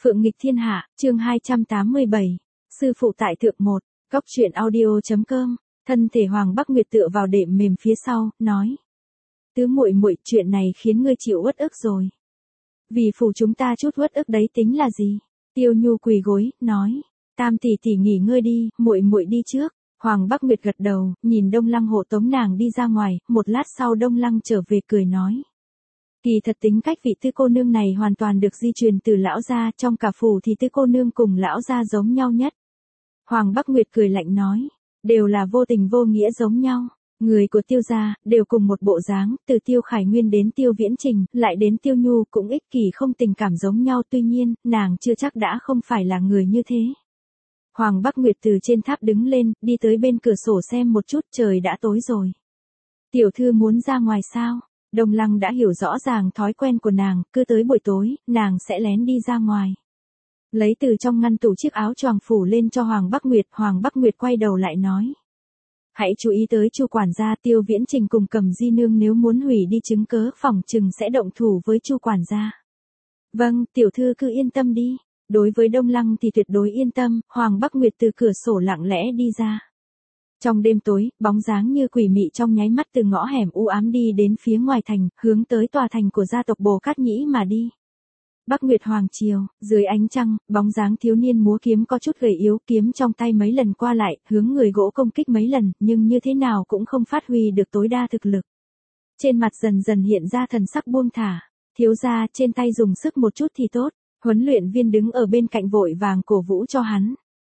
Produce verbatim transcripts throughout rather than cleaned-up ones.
Phượng nghịch thiên hạ, chương hai trăm tám mươi bảy. Sư phụ tại thượng một. Cóc truyện audio.com. Thân thể Hoàng Bắc Nguyệt tựa vào đệm mềm phía sau, nói: "Tứ muội muội, chuyện này khiến ngươi chịu uất ức rồi." "Vì phủ chúng ta chút uất ức đấy tính là gì?" Tiêu Nhu quỳ gối, nói: "Tam tỷ tỷ nghỉ ngơi đi, muội muội đi trước." Hoàng Bắc Nguyệt gật đầu, nhìn Đông Lăng hộ tống nàng đi ra ngoài, một lát sau Đông Lăng trở về cười nói: "Kỳ thật tính cách vị Tư cô nương này hoàn toàn được di truyền từ lão gia, trong cả phủ thì Tư cô nương cùng lão gia giống nhau nhất." Hoàng Bắc Nguyệt cười lạnh nói: "Đều là vô tình vô nghĩa giống nhau. Người của Tiêu gia đều cùng một bộ dáng, từ Tiêu Khải Nguyên đến Tiêu Viễn Trình, lại đến Tiêu Nhu cũng ích kỷ không tình cảm giống nhau, tuy nhiên, nàng chưa chắc đã không phải là người như thế." Hoàng Bắc Nguyệt từ trên tháp đứng lên, đi tới bên cửa sổ xem một chút, trời đã tối rồi. "Tiểu thư muốn ra ngoài sao?" Đông Lăng đã hiểu rõ ràng thói quen của nàng, cứ tới buổi tối, nàng sẽ lén đi ra ngoài. Lấy từ trong ngăn tủ chiếc áo choàng phủ lên cho Hoàng Bắc Nguyệt, Hoàng Bắc Nguyệt quay đầu lại nói: "Hãy chú ý tới Chu quản gia, Tiêu Viễn Trình cùng Cầm Di nương nếu muốn hủy đi chứng cớ, phỏng chừng sẽ động thủ với Chu quản gia." "Vâng, tiểu thư cứ yên tâm đi." Đối với Đông Lăng thì tuyệt đối yên tâm, Hoàng Bắc Nguyệt từ cửa sổ lặng lẽ đi ra. Trong đêm tối, bóng dáng như quỷ mị trong nháy mắt từ ngõ hẻm u ám đi đến phía ngoài thành, hướng tới tòa thành của gia tộc Bồ Cát Nhĩ mà đi. Bắc Nguyệt Hoàng triều, dưới ánh trăng, bóng dáng thiếu niên múa kiếm có chút gầy yếu, kiếm trong tay mấy lần qua lại, hướng người gỗ công kích mấy lần, nhưng như thế nào cũng không phát huy được tối đa thực lực. Trên mặt dần dần hiện ra thần sắc buông thả: "Thiếu gia, trên tay dùng sức một chút thì tốt." Huấn luyện viên đứng ở bên cạnh vội vàng cổ vũ cho hắn.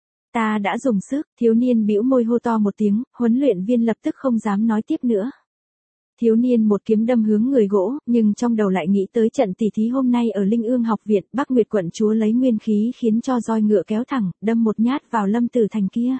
"Ta đã dùng sức." Thiếu niên bĩu môi hô to một tiếng, huấn luyện viên lập tức không dám nói tiếp nữa. Thiếu niên một kiếm đâm hướng người gỗ, nhưng trong đầu lại nghĩ tới trận tỉ thí hôm nay ở Linh Ương học viện, Bắc Nguyệt quận chúa lấy nguyên khí khiến cho roi ngựa kéo thẳng, đâm một nhát vào Lâm Tử Thành kia.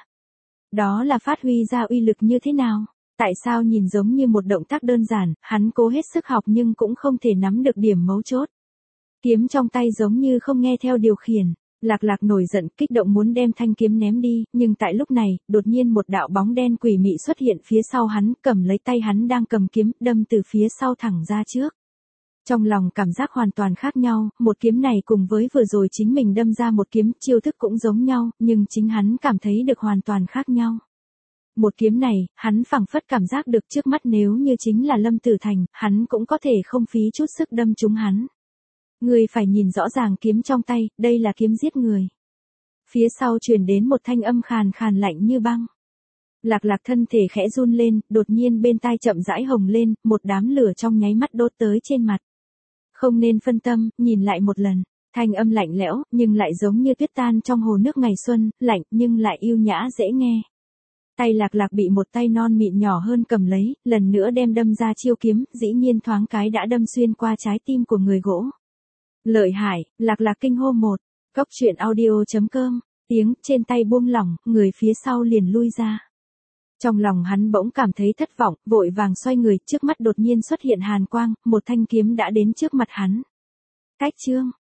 Đó là phát huy ra uy lực như thế nào? Tại sao nhìn giống như một động tác đơn giản, hắn cố hết sức học nhưng cũng không thể nắm được điểm mấu chốt. Kiếm trong tay giống như không nghe theo điều khiển. Lạc Lạc nổi giận, kích động muốn đem thanh kiếm ném đi, nhưng tại lúc này, đột nhiên một đạo bóng đen quỷ mị xuất hiện phía sau hắn, cầm lấy tay hắn đang cầm kiếm, đâm từ phía sau thẳng ra trước. Trong lòng cảm giác hoàn toàn khác nhau, một kiếm này cùng với vừa rồi chính mình đâm ra một kiếm, chiêu thức cũng giống nhau, nhưng chính hắn cảm thấy được hoàn toàn khác nhau. Một kiếm này, hắn phảng phất cảm giác được trước mắt nếu như chính là Lâm Tử Thành, hắn cũng có thể không phí chút sức đâm trúng hắn. "Người phải nhìn rõ ràng kiếm trong tay, đây là kiếm giết người." Phía sau truyền đến một thanh âm khàn khàn lạnh như băng. Lạc Lạc thân thể khẽ run lên, đột nhiên bên tai chậm rãi hồng lên, một đám lửa trong nháy mắt đốt tới trên mặt. "Không nên phân tâm, nhìn lại một lần." Thanh âm lạnh lẽo, nhưng lại giống như tuyết tan trong hồ nước ngày xuân, lạnh nhưng lại yêu nhã dễ nghe. Tay Lạc Lạc bị một tay non mịn nhỏ hơn cầm lấy, lần nữa đem đâm ra chiêu kiếm, dĩ nhiên thoáng cái đã đâm xuyên qua trái tim của người gỗ. "Lợi hại!" Lạc Lạc kinh hô một. Cóc truyện audio.com. Tiếng trên tay buông lỏng, người phía sau liền lui ra. Trong lòng hắn bỗng cảm thấy thất vọng, vội vàng xoay người, trước mắt đột nhiên xuất hiện hàn quang, một thanh kiếm đã đến trước mặt hắn. "Cách chương."